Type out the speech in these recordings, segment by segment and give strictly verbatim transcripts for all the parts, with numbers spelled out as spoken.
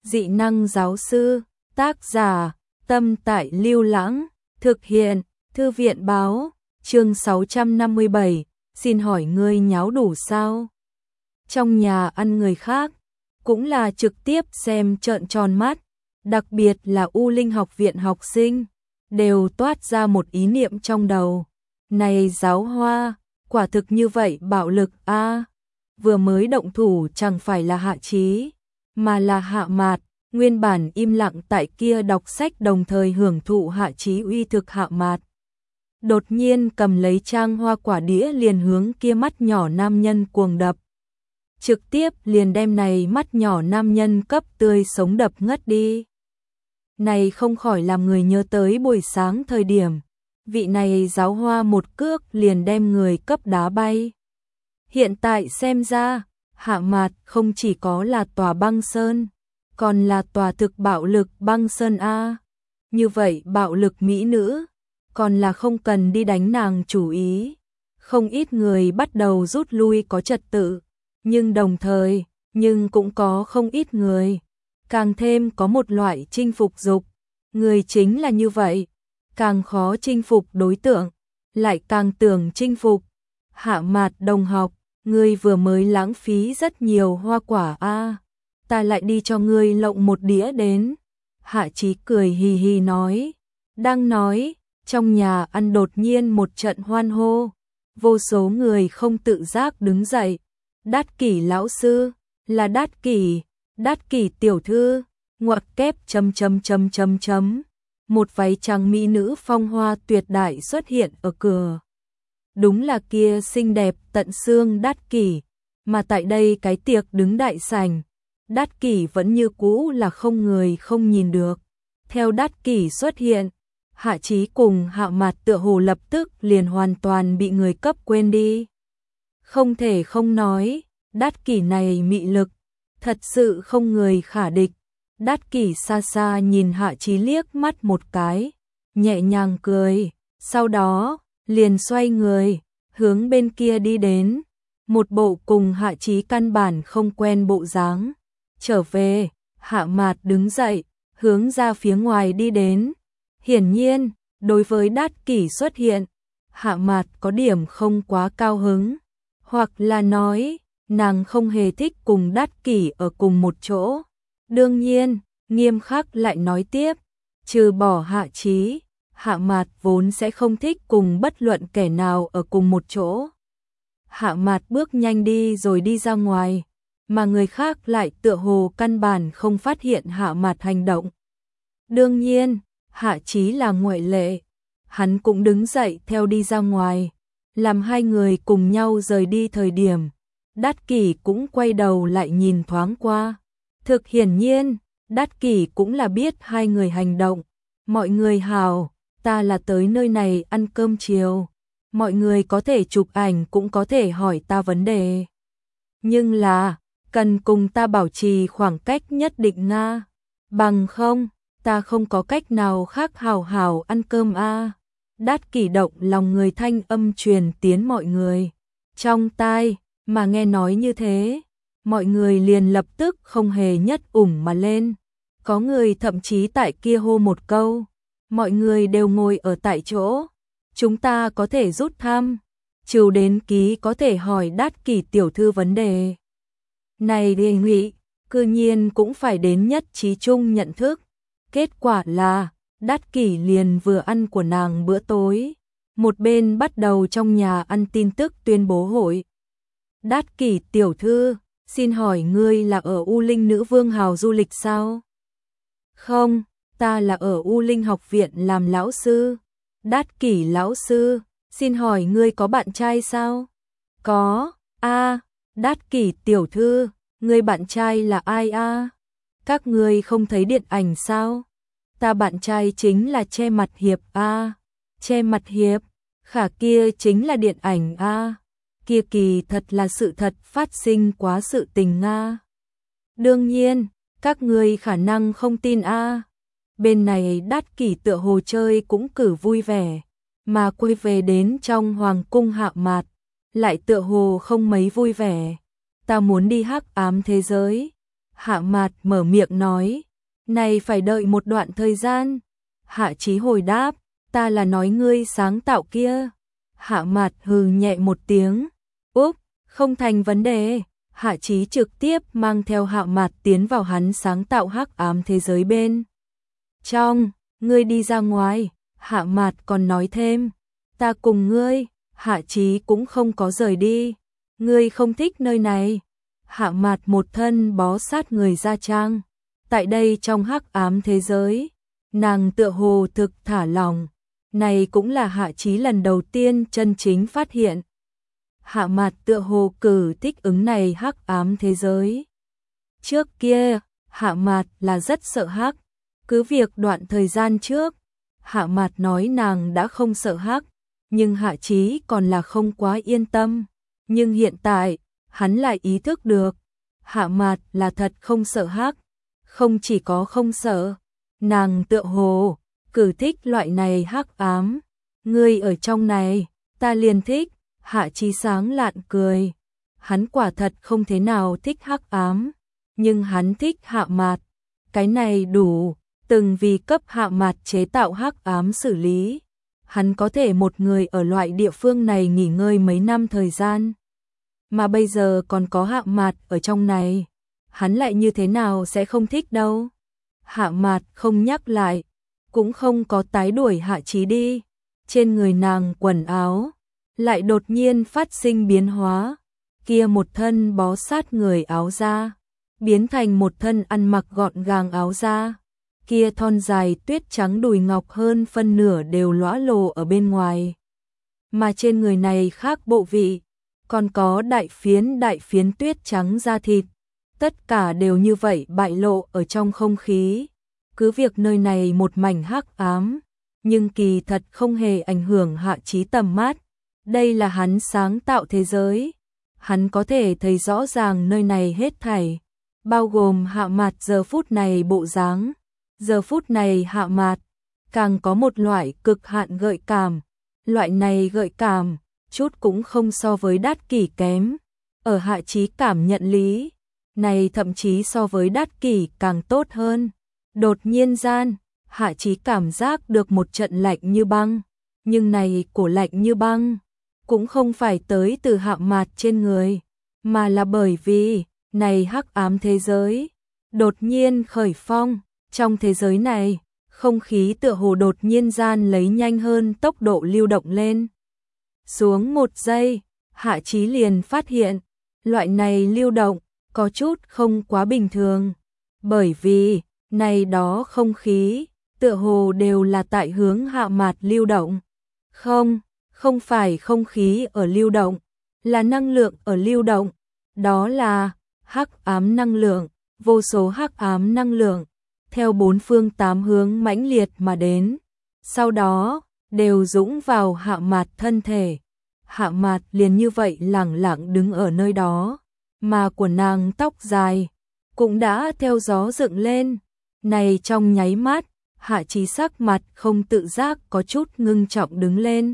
Dị năng giáo sư, tác giả, Tâm Tại Lưu Lãng, thực hiện, Thư viện báo, chương sáu trăm năm mươi bảy, xin hỏi ngươi nháo đủ sao? Trong nhà ăn người khác, cũng là trực tiếp xem trợn tròn mắt, đặc biệt là U Linh học viện học sinh, đều toát ra một ý niệm trong đầu. Này giáo hoa, quả thực như vậy bạo lực a. Vừa mới động thủ chẳng phải là Hạ Chí, mà là Hạ Mạt, nguyên bản im lặng tại kia đọc sách đồng thời hưởng thụ Hạ Chí uy thực Hạ Mạt. Đột nhiên cầm lấy trang hoa quả đĩa liền hướng kia mắt nhỏ nam nhân cuồng đập. Trực tiếp liền đem này mắt nhỏ nam nhân cấp tươi sống đập ngất đi. Này không khỏi làm người nhớ tới buổi sáng thời điểm, vị này giáo hoa một cước liền đem người cấp đá bay. Hiện tại xem ra, Hạ Mạt không chỉ có là tòa băng sơn, còn là tòa thực bạo lực băng sơn A. Như vậy bạo lực mỹ nữ, còn là không cần đi đánh nàng chủ ý. Không ít người bắt đầu rút lui có trật tự, nhưng đồng thời, nhưng cũng có không ít người. Càng thêm có một loại chinh phục dục, người chính là như vậy, càng khó chinh phục đối tượng, lại càng tưởng chinh phục. Hạ Mạt đồng học, ngươi vừa mới lãng phí rất nhiều hoa quả a, ta lại đi cho ngươi lộng một đĩa đến. Hạ Chí cười hì hì nói, đang nói, trong nhà ăn đột nhiên một trận hoan hô, vô số người không tự giác đứng dậy. Đát Kỷ lão sư, là Đát Kỷ, Đát Kỷ tiểu thư, ngoặc kép chấm chấm chấm chấm chấm. Một váy trắng mỹ nữ phong hoa tuyệt đại xuất hiện ở cửa. Đúng là kia xinh đẹp tận xương Đát Kỷ, mà tại đây cái tiệc đứng đại sảnh, Đát Kỷ vẫn như cũ là không người không nhìn được. Theo Đát Kỷ xuất hiện, Hạ Chí cùng Hạ Mạt tựa hồ lập tức liền hoàn toàn bị người cấp quên đi. Không thể không nói, Đát Kỷ này mị lực, thật sự không người khả địch. Đát Kỷ xa xa nhìn Hạ Chí liếc mắt một cái, nhẹ nhàng cười, sau đó liền xoay người, hướng bên kia đi đến, một bộ cùng Hạ Chí căn bản không quen bộ dáng. Trở về, Hạ Mạt đứng dậy, hướng ra phía ngoài đi đến. Hiển nhiên, đối với Đát Kỷ xuất hiện, Hạ Mạt có điểm không quá cao hứng, hoặc là nói, nàng không hề thích cùng Đát Kỷ ở cùng một chỗ. Đương nhiên, nghiêm khắc lại nói tiếp, trừ bỏ Hạ Chí, Hạ Mạt vốn sẽ không thích cùng bất luận kẻ nào ở cùng một chỗ. Hạ Mạt bước nhanh đi rồi đi ra ngoài, mà người khác lại tựa hồ căn bản không phát hiện Hạ Mạt hành động. Đương nhiên, Hạ Chí là ngoại lệ, hắn cũng đứng dậy theo đi ra ngoài, làm hai người cùng nhau rời đi thời điểm. Đát Kỷ cũng quay đầu lại nhìn thoáng qua. Thực hiển nhiên, Đát Kỷ cũng là biết hai người hành động. Mọi người hào, ta là tới nơi này ăn cơm chiều. Mọi người có thể chụp ảnh cũng có thể hỏi ta vấn đề. Nhưng là, cần cùng ta bảo trì khoảng cách nhất định nga. Bằng không, ta không có cách nào khác hào hào ăn cơm a. Đát Kỷ động lòng người thanh âm truyền tiến mọi người trong tai, mà nghe nói như thế, mọi người liền lập tức không hề nhất ủng mà lên. Có người thậm chí tại kia hô một câu, mọi người đều ngồi ở tại chỗ, chúng ta có thể rút thăm, trừ đến ký có thể hỏi Đát Kỷ tiểu thư vấn đề. Này đề nghị, cư nhiên cũng phải đến nhất trí chung nhận thức. Kết quả là, Đát Kỷ liền vừa ăn của nàng bữa tối, một bên bắt đầu trong nhà ăn tin tức tuyên bố hội. Đát Kỷ tiểu thư, xin hỏi ngươi là ở U Linh Nữ Vương Hào du lịch sao? Không, ta là ở U Linh học viện làm lão sư. Đát Kỷ lão sư, xin hỏi ngươi có bạn trai sao? Có, a. Đát Kỷ tiểu thư, ngươi bạn trai là ai a? Các ngươi không thấy điện ảnh sao? Ta bạn trai chính là Che Mặt Hiệp a. Che Mặt Hiệp, khả kia chính là điện ảnh a. Kia kỳ thật là sự thật phát sinh quá sự tình nga. Đương nhiên, các ngươi khả năng không tin a. Bên này Đát Kỷ tựa hồ chơi cũng cử vui vẻ, mà quay về đến trong hoàng cung Hạ Mạt, lại tựa hồ không mấy vui vẻ. Ta muốn đi hắc ám thế giới. Hạ Mạt mở miệng nói, này phải đợi một đoạn thời gian. Hạ Chí hồi đáp, ta là nói ngươi sáng tạo kia. Hạ Mạt hừ nhẹ một tiếng, úp, không thành vấn đề. Hạ Chí trực tiếp mang theo Hạ Mạt tiến vào hắn sáng tạo hắc ám thế giới bên trong. Ngươi đi ra ngoài. Hạ Mạt còn nói thêm, ta cùng ngươi. Hạ Chí cũng không có rời đi. Ngươi không thích nơi này. Hạ Mạt một thân bó sát người da trang. Tại đây trong hắc ám thế giới, nàng tựa hồ thực thả lòng. Này cũng là Hạ Chí lần đầu tiên chân chính phát hiện. Hạ Mạt tựa hồ cử thích ứng này hắc ám thế giới. Trước kia, Hạ Mạt là rất sợ hắc. Cứ việc đoạn thời gian trước, Hạ Mạt nói nàng đã không sợ hắc, nhưng Hạ Chí còn là không quá yên tâm. Nhưng hiện tại, hắn lại ý thức được, Hạ Mạt là thật không sợ hắc. Không chỉ có không sợ, nàng tựa hồ cử thích loại này hắc ám. Ngươi ở trong này, ta liền thích. Hạ Chí sáng lạn cười. Hắn quả thật không thế nào thích hắc ám, nhưng hắn thích Hạ Mạt. Cái này đủ, từng vì cấp Hạ Mạt chế tạo hắc ám xử lý. Hắn có thể một người ở loại địa phương này nghỉ ngơi mấy năm thời gian. Mà bây giờ còn có Hạ Mạt ở trong này, hắn lại như thế nào sẽ không thích đâu. Hạ Mạt không nhắc lại, cũng không có tái đuổi Hạ Chí đi. Trên người nàng quần áo lại đột nhiên phát sinh biến hóa. Kia một thân bó sát người áo da, biến thành một thân ăn mặc gọn gàng áo da. Kia thon dài tuyết trắng đùi ngọc hơn phân nửa đều lóa lồ ở bên ngoài. Mà trên người này khác bộ vị, còn có đại phiến đại phiến tuyết trắng da thịt. Tất cả đều như vậy bại lộ ở trong không khí. Cứ việc nơi này một mảnh hắc ám, nhưng kỳ thật không hề ảnh hưởng Hạ Chí tầm mắt. Đây là hắn sáng tạo thế giới. Hắn có thể thấy rõ ràng nơi này hết thảy, bao gồm Hạ Mạt giờ phút này bộ dáng. Giờ phút này Hạ Mạt càng có một loại cực hạn gợi cảm. Loại này gợi cảm chút cũng không so với Đát Kỷ kém. Ở Hạ Chí cảm nhận lý, này thậm chí so với Đát Kỷ càng tốt hơn. Đột nhiên gian, Hạ Chí cảm giác được một trận lạnh như băng, nhưng này cổ lạnh như băng cũng không phải tới từ Hạ Mạt trên người, mà là bởi vì này hắc ám thế giới đột nhiên khởi phong. Trong thế giới này, không khí tựa hồ đột nhiên gian lấy nhanh hơn tốc độ lưu động lên. Xuống một giây, Hạ Chí liền phát hiện, loại này lưu động có chút không quá bình thường, bởi vì này đó không khí tựa hồ đều là tại hướng Hạ Mạt lưu động. Không, không phải không khí ở lưu động, là năng lượng ở lưu động. Đó là hắc ám năng lượng, vô số hắc ám năng lượng theo bốn phương tám hướng mãnh liệt mà đến, sau đó đều dũng vào Hạ Mạt thân thể. Hạ Mạt liền như vậy lẳng lặng đứng ở nơi đó, mà của nàng tóc dài cũng đã theo gió dựng lên. Này trong nháy mắt, Hạ Chí sắc mặt không tự giác có chút ngưng trọng đứng lên.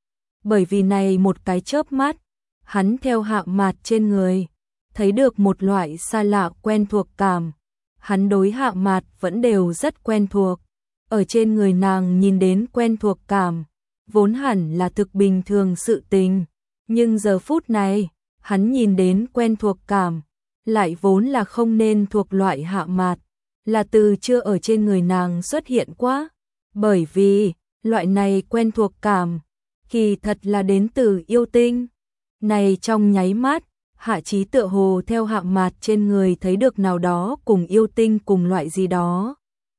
Bởi vì này một cái chớp mắt, hắn theo Hạ Mạt trên người thấy được một loại xa lạ quen thuộc cảm. Hắn đối Hạ Mạt vẫn đều rất quen thuộc. Ở trên người nàng nhìn đến quen thuộc cảm, vốn hẳn là thực bình thường sự tình. Nhưng giờ phút này, hắn nhìn đến quen thuộc cảm, lại vốn là không nên thuộc loại Hạ Mạt, là từ chưa ở trên người nàng xuất hiện quá. Bởi vì, loại này quen thuộc cảm, kỳ thật là đến từ yêu tinh. Này trong nháy mắt, Hạ Chí tựa hồ theo Hạ Mạt trên người thấy được nào đó cùng yêu tinh cùng loại gì đó.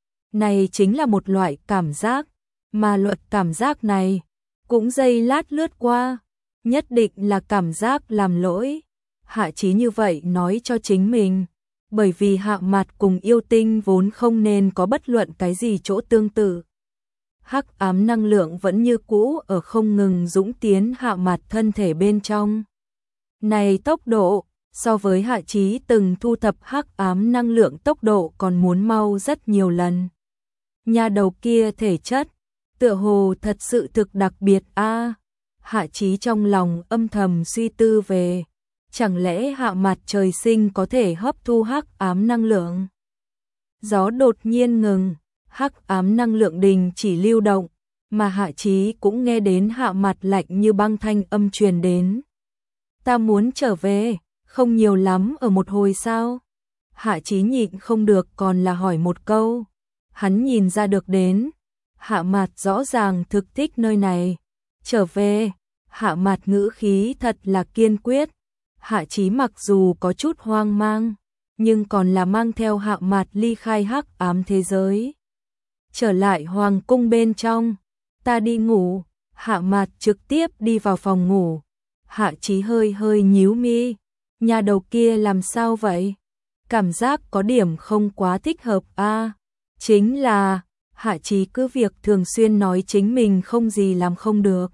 Này chính là một loại cảm giác, mà luật cảm giác này cũng giây lát lướt qua, nhất định là cảm giác làm lỗi. Hạ Chí như vậy nói cho chính mình, bởi vì Hạ Mạt cùng yêu tinh vốn không nên có bất luận cái gì chỗ tương tự. Hắc ám năng lượng vẫn như cũ ở không ngừng dũng tiến Hạ Mạt thân thể bên trong. Này tốc độ, so với Hạ Chí từng thu thập hắc ám năng lượng tốc độ còn muốn mau rất nhiều lần. Nhà đầu kia thể chất, tựa hồ thật sự thực đặc biệt a. À, Hạ Chí trong lòng âm thầm suy tư về. Chẳng lẽ Hạ Mạt trời sinh có thể hấp thu hắc ám năng lượng? Gió đột nhiên ngừng, hắc ám năng lượng đình chỉ lưu động, mà Hạ Chí cũng nghe đến Hạ Mạt lạnh như băng thanh âm truyền đến. Ta muốn trở về, không nhiều lắm ở một hồi sao? Hạ Chí nhịn không được còn là hỏi một câu. Hắn nhìn ra được đến, Hạ Mạt rõ ràng thực thích nơi này. Trở về, Hạ Mạt ngữ khí thật là kiên quyết. Hạ Chí mặc dù có chút hoang mang, nhưng còn là mang theo Hạ Mạt ly khai hắc ám thế giới. Trở lại hoàng cung bên trong, ta đi ngủ. Hạ Mạt trực tiếp đi vào phòng ngủ. Hạ Chí hơi hơi nhíu mi, nhà đầu kia làm sao vậy? Cảm giác có điểm không quá thích hợp a. À, chính là, Hạ Chí cứ việc thường xuyên nói chính mình không gì làm không được.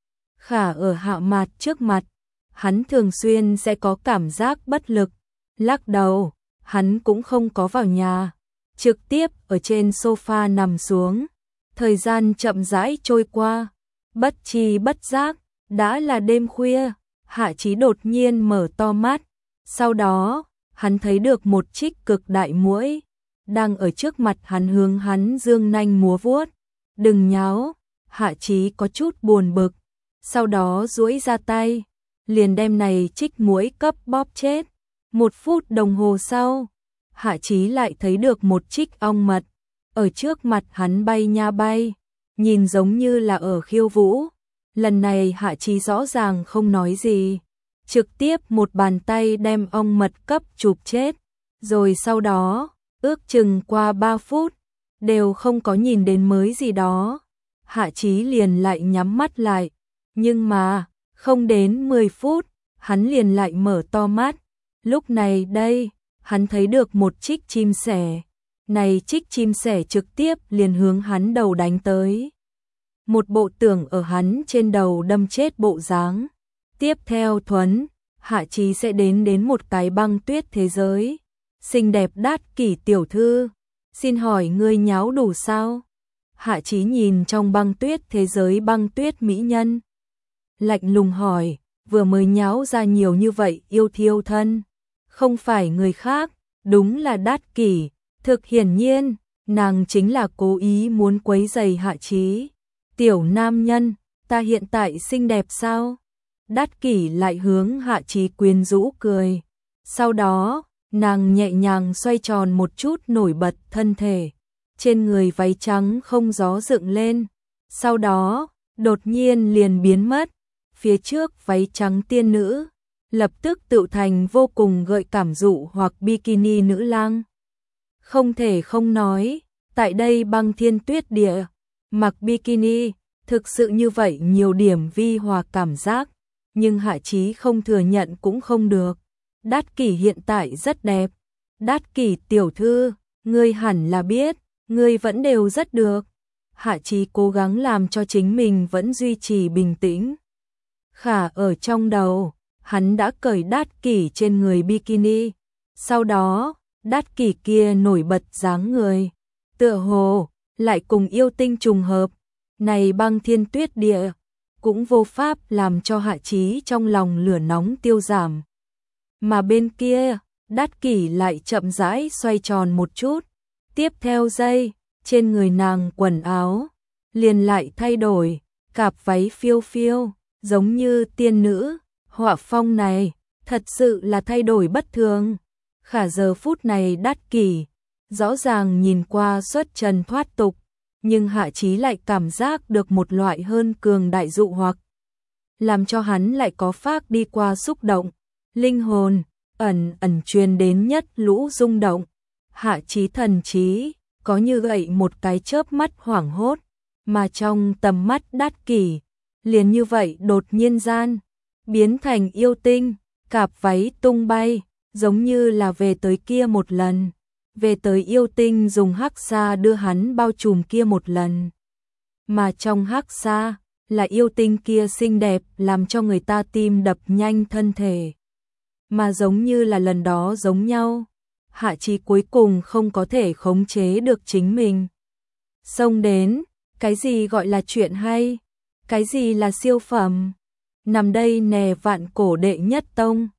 Khả ở Hạ Mạt trước mặt, hắn thường xuyên sẽ có cảm giác bất lực. Lắc đầu, hắn cũng không có vào nhà, trực tiếp ở trên sofa nằm xuống. Thời gian chậm rãi trôi qua, bất tri bất giác, đã là đêm khuya. Hạ Chí đột nhiên mở to mắt, sau đó, hắn thấy được một trích cực đại muỗi đang ở trước mặt hắn hướng hắn dương nanh múa vuốt. Đừng nháo, Hạ Chí có chút buồn bực, sau đó duỗi ra tay, liền đem này trích muỗi cấp bóp chết. Một phút đồng hồ sau, Hạ Chí lại thấy được một trích ong mật, ở trước mặt hắn bay nha bay, nhìn giống như là ở khiêu vũ. Lần này Hạ Chí rõ ràng không nói gì, trực tiếp một bàn tay đem ong mật cấp chụp chết, rồi sau đó, ước chừng qua ba phút, đều không có nhìn đến mới gì đó. Hạ Chí liền lại nhắm mắt lại, nhưng mà, không đến mười phút, hắn liền lại mở to mắt. Lúc này đây, hắn thấy được một trích chim sẻ, này trích chim sẻ trực tiếp liền hướng hắn đầu đánh tới. Một bộ tưởng ở hắn trên đầu đâm chết bộ dáng. Tiếp theo thuấn, Hạ Chí sẽ đến đến một cái băng tuyết thế giới. Xinh đẹp Đát Kỷ tiểu thư, xin hỏi ngươi nháo đủ sao? Hạ Chí nhìn trong băng tuyết thế giới băng tuyết mỹ nhân, lạnh lùng hỏi, vừa mới nháo ra nhiều như vậy yêu thiêu thân, không phải người khác, đúng là Đát Kỷ. Thực hiển nhiên, nàng chính là cố ý muốn quấy rầy Hạ Chí. Tiểu nam nhân, ta hiện tại xinh đẹp sao? Đát Kỷ lại hướng Hạ Chí quyến rũ cười. Sau đó, nàng nhẹ nhàng xoay tròn một chút nổi bật thân thể. Trên người váy trắng không gió dựng lên. Sau đó, đột nhiên liền biến mất. Phía trước váy trắng tiên nữ, lập tức tự thành vô cùng gợi cảm dụ hoặc bikini nữ lang. Không thể không nói, tại đây băng thiên tuyết địa, mặc bikini, thực sự như vậy nhiều điểm vi hòa cảm giác, nhưng Hạ Chí không thừa nhận cũng không được. Đát Kỷ hiện tại rất đẹp. Đát Kỷ tiểu thư, ngươi hẳn là biết, ngươi vẫn đều rất được. Hạ Chí cố gắng làm cho chính mình vẫn duy trì bình tĩnh. Khả ở trong đầu, hắn đã cởi Đát Kỷ trên người bikini. Sau đó, Đát Kỷ kia nổi bật dáng người, tựa hồ lại cùng yêu tinh trùng hợp. Này băng thiên tuyết địa, cũng vô pháp làm cho Hạ Chí trong lòng lửa nóng tiêu giảm. Mà bên kia, Đát Kỷ lại chậm rãi xoay tròn một chút. Tiếp theo giây, trên người nàng quần áo liền lại thay đổi, cạp váy phiêu phiêu, giống như tiên nữ. Họa phong này, thật sự là thay đổi bất thường. Khả giờ phút này Đát Kỷ, rõ ràng nhìn qua xuất trần thoát tục, nhưng Hạ Chí lại cảm giác được một loại hơn cường đại dụ hoặc, làm cho hắn lại có phác đi qua xúc động, linh hồn, ẩn ẩn truyền đến nhất lũ rung động. Hạ Chí thần trí, có như gậy một cái chớp mắt hoảng hốt, mà trong tầm mắt Đát Kỷ, liền như vậy đột nhiên gian, biến thành yêu tinh, cạp váy tung bay, giống như là về tới kia một lần. Về tới yêu tinh dùng hắc sa đưa hắn bao trùm kia một lần. Mà trong hắc sa, là yêu tinh kia xinh đẹp làm cho người ta tim đập nhanh thân thể. Mà giống như là lần đó giống nhau, Hạ Chí cuối cùng không có thể khống chế được chính mình. Xông đến, cái gì gọi là chuyện hay, cái gì là siêu phẩm. Nằm đây nè vạn cổ đệ nhất tông.